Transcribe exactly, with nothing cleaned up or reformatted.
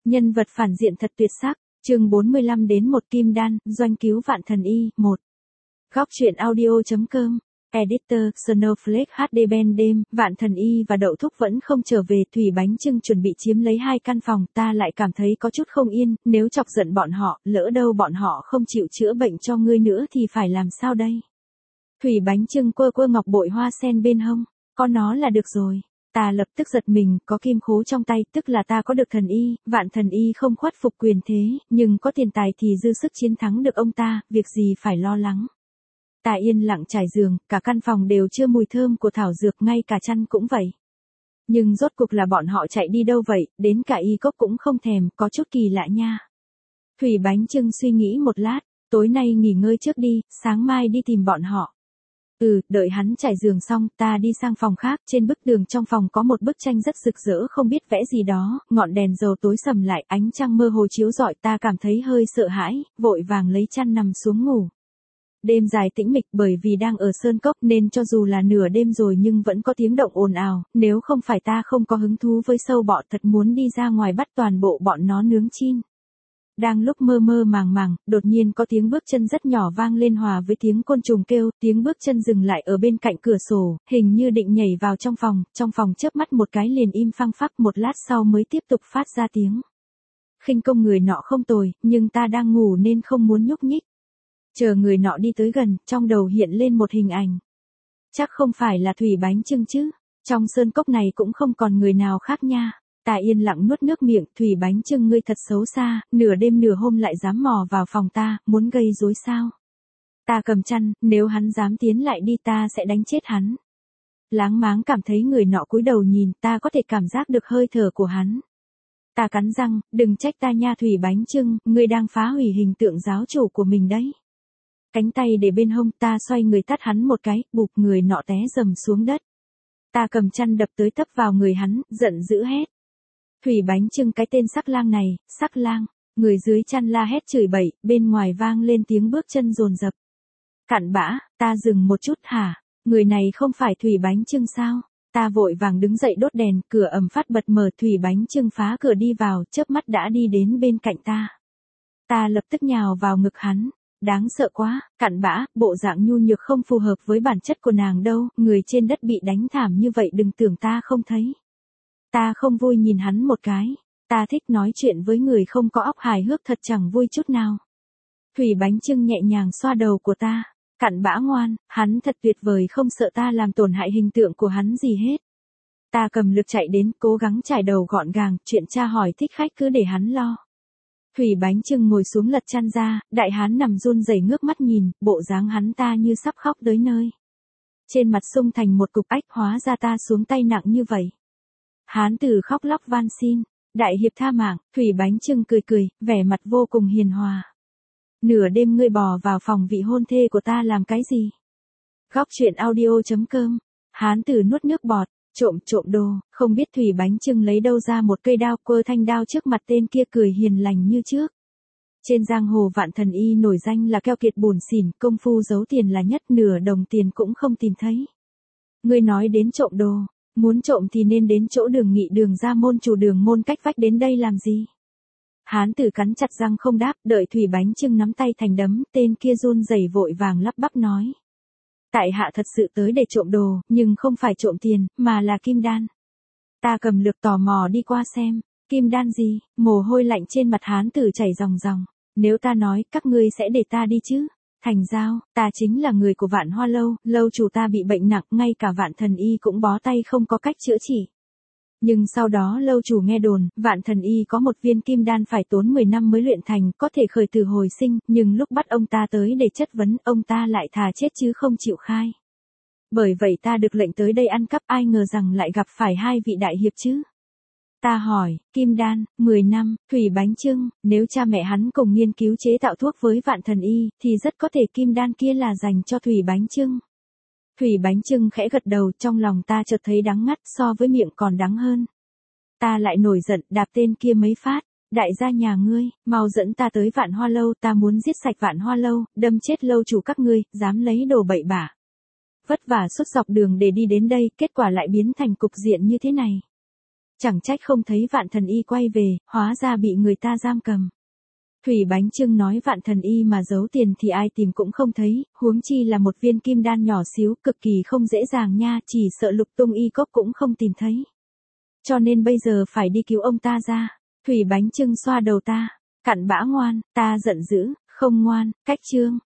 Nhân vật phản diện thật tuyệt sắc, chương bốn mươi lăm đến một Kim Đan, doanh cứu vạn thần y, một. Góc truyện audio.com, Editor, Snowflake hát đê ban đêm, vạn thần y và đậu thúc vẫn không trở về, Thủy Bánh Chưng chuẩn bị chiếm lấy hai căn phòng, ta lại cảm thấy có chút không yên, nếu chọc giận bọn họ, lỡ đâu bọn họ không chịu chữa bệnh cho ngươi nữa thì phải làm sao đây? Thủy Bánh Chưng quơ quơ ngọc bội hoa sen bên hông, có nó là được rồi. Ta lập tức giật mình, có kim khố trong tay, tức là ta có được thần y, vạn thần y không khuất phục quyền thế, nhưng có tiền tài thì dư sức chiến thắng được ông ta, việc gì phải lo lắng. Ta yên lặng trải giường, cả căn phòng đều chưa mùi thơm của thảo dược, ngay cả chăn cũng vậy. Nhưng rốt cuộc là bọn họ chạy đi đâu vậy, đến cả y cốc cũng không thèm, có chút kỳ lạ nha. Thủy Bánh Chưng suy nghĩ một lát, tối nay nghỉ ngơi trước đi, sáng mai đi tìm bọn họ. Ừ, đợi hắn trải giường xong, ta đi sang phòng khác, trên bức tường trong phòng có một bức tranh rất rực rỡ không biết vẽ gì đó, ngọn đèn dầu tối sầm lại, ánh trăng mơ hồ chiếu rọi, ta cảm thấy hơi sợ hãi, vội vàng lấy chăn nằm xuống ngủ. Đêm dài tĩnh mịch, bởi vì đang ở sơn cốc nên cho dù là nửa đêm rồi nhưng vẫn có tiếng động ồn ào, nếu không phải ta không có hứng thú với sâu bọ thật muốn đi ra ngoài bắt toàn bộ bọn nó nướng chin. Đang lúc mơ mơ màng màng, đột nhiên có tiếng bước chân rất nhỏ vang lên hòa với tiếng côn trùng kêu, tiếng bước chân dừng lại ở bên cạnh cửa sổ, hình như định nhảy vào trong phòng, trong phòng chớp mắt một cái liền im phăng phắc, một lát sau mới tiếp tục phát ra tiếng. Khinh công người nọ không tồi, nhưng ta đang ngủ nên không muốn nhúc nhích. Chờ người nọ đi tới gần, trong đầu hiện lên một hình ảnh. Chắc không phải là Thủy Bánh Chưng chứ, trong sơn cốc này cũng không còn người nào khác nha. Ta yên lặng nuốt nước miệng, Thủy Bánh Chưng ngươi thật xấu xa, nửa đêm nửa hôm lại dám mò vào phòng ta, muốn gây rối sao? Ta cầm chăn, nếu hắn dám tiến lại đi ta sẽ đánh chết hắn. Láng máng cảm thấy người nọ cúi đầu nhìn, ta có thể cảm giác được hơi thở của hắn. Ta cắn răng, đừng trách ta nha Thủy Bánh Chưng, ngươi đang phá hủy hình tượng giáo chủ của mình đấy. Cánh tay để bên hông, ta xoay người tát hắn một cái, bụp, người nọ té rầm xuống đất. Ta cầm chăn đập tới tấp vào người hắn, giận dữ hét. Thủy Bánh Chưng cái tên sắc lang này, sắc lang, người dưới chăn la hét chửi bậy, bên ngoài vang lên tiếng bước chân dồn dập. Cặn bã, ta dừng một chút hả, người này không phải Thủy Bánh Chưng sao? Ta vội vàng đứng dậy đốt đèn, cửa ầm phát bật mở, Thủy Bánh Chưng phá cửa đi vào, chớp mắt đã đi đến bên cạnh ta. Ta lập tức nhào vào ngực hắn. Đáng sợ quá, cặn bã, bộ dạng nhu nhược không phù hợp với bản chất của nàng đâu, người trên đất bị đánh thảm như vậy đừng tưởng ta không thấy. Ta không vui nhìn hắn một cái, ta thích nói chuyện với người không có óc hài hước thật chẳng vui chút nào. Thủy Bánh Chưng nhẹ nhàng xoa đầu của ta, cặn bã ngoan, hắn thật tuyệt vời không sợ ta làm tổn hại hình tượng của hắn gì hết. Ta cầm lược chạy đến, cố gắng trải đầu gọn gàng, chuyện tra hỏi thích khách cứ để hắn lo. Thủy Bánh Chưng ngồi xuống lật chăn ra, đại hán nằm run rẩy ngước mắt nhìn, bộ dáng hắn ta như sắp khóc tới nơi. Trên mặt sung thành một cục ách, hóa ra ta xuống tay nặng như vậy. Hán tử khóc lóc van xin, đại hiệp tha mạng, Thủy Bánh Chưng cười cười, vẻ mặt vô cùng hiền hòa. Nửa đêm ngươi bò vào phòng vị hôn thê của ta làm cái gì? Góc truyện audio.com, hán tử nuốt nước bọt. Trộm trộm đồ, không biết Thủy Bánh Chưng lấy đâu ra một cây đao, quơ thanh đao trước mặt tên kia cười hiền lành như trước. Trên giang hồ vạn thần y nổi danh là keo kiệt bủn xỉn, công phu giấu tiền là nhất, nửa đồng tiền cũng không tìm thấy. Ngươi nói đến trộm đồ, muốn trộm thì nên đến chỗ Đường Nghị Đường ra môn chủ Đường môn cách vách đến đây làm gì? Hán tử cắn chặt răng không đáp, đợi Thủy Bánh Chưng nắm tay thành đấm, tên kia run rẩy vội vàng lắp bắp nói. Tại hạ thật sự tới để trộm đồ, nhưng không phải trộm tiền, mà là kim đan. Ta cầm lược tò mò đi qua xem, kim đan gì, mồ hôi lạnh trên mặt hán tử chảy ròng ròng. Nếu ta nói, các ngươi sẽ để ta đi chứ? Thành giao, ta chính là người của Vạn Hoa Lâu, lâu chủ ta bị bệnh nặng, ngay cả Vạn Thần Y cũng bó tay không có cách chữa trị. Nhưng sau đó lâu chủ nghe đồn, Vạn Thần Y có một viên kim đan phải tốn mười năm mới luyện thành, có thể khởi tử hồi sinh, nhưng lúc bắt ông ta tới để chất vấn, ông ta lại thà chết chứ không chịu khai. Bởi vậy ta được lệnh tới đây ăn cắp, ai ngờ rằng lại gặp phải hai vị đại hiệp chứ. Ta hỏi, kim đan, mười năm, Thủy Bánh Chưng, nếu cha mẹ hắn cùng nghiên cứu chế tạo thuốc với Vạn Thần Y, thì rất có thể kim đan kia là dành cho Thủy Bánh Chưng. Thủy Bánh Chưng khẽ gật đầu, trong lòng ta chợt thấy đắng ngắt, so với miệng còn đắng hơn. Ta lại nổi giận, đạp tên kia mấy phát, đại gia nhà ngươi, mau dẫn ta tới Vạn Hoa Lâu, ta muốn giết sạch Vạn Hoa Lâu, đâm chết lâu chủ các ngươi, dám lấy đồ bậy bạ. Vất vả suốt dọc đường để đi đến đây, kết quả lại biến thành cục diện như thế này. Chẳng trách không thấy Vạn Thần Y quay về, hóa ra bị người ta giam cầm. Thủy Bánh Trưng nói Vạn Thần Y mà giấu tiền thì ai tìm cũng không thấy, huống chi là một viên kim đan nhỏ xíu, cực kỳ không dễ dàng nha, chỉ sợ lục tung y cốc cũng không tìm thấy. Cho nên bây giờ phải đi cứu ông ta ra. Thủy Bánh Trưng xoa đầu ta, cặn bã ngoan, ta giận dữ, không ngoan, cách chương.